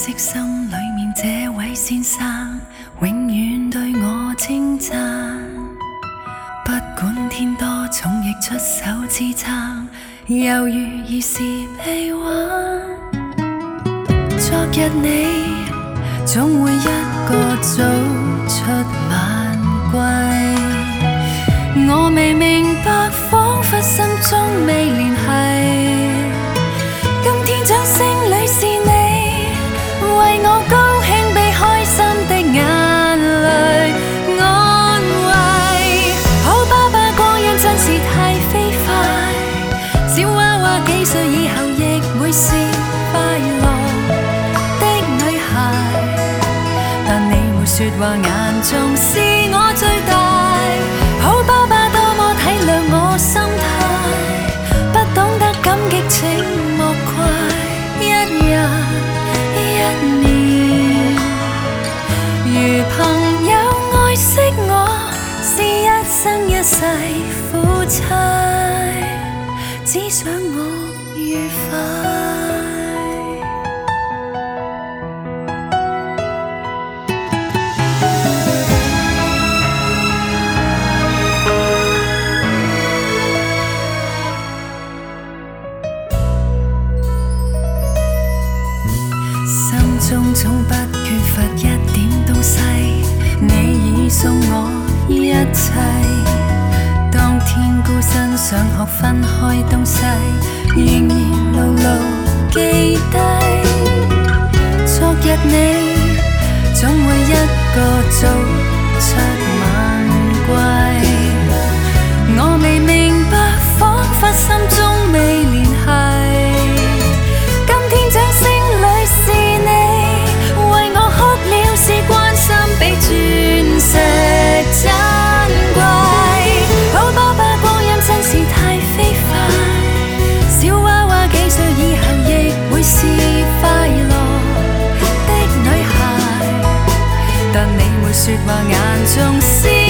惜心里面这位先生永远对我称赞，不管天多重亦出手支撑，犹如儿时臂弯。昨日你总会一个早出晚归，我未明白，仿佛心中未联系。今天掌聲裏是你，為我高興被開心的眼淚安慰。好爸爸過癮真是太飛快，小娃娃幾歲以後亦會是快樂的女孩，但你沒說話眼中是我最大。好爸爸多麼體諒我心態，不懂得感激請莫怪，一日一年如朋友愛惜我，是一生一世夫妻，只想我愉快。中總不缺乏一點東西，你已送我一切。當天孤身上學分開東西，仍然牢牢記低。昨日你總會一個早出晚歸，我未明白，彷彿心中未聯繫。今天掌聲裏是你，是關心比鑽石珍貴。好爸爸光陰真是太飛快，小娃娃幾歲以後亦會是快樂的女孩，但你沒說話眼中是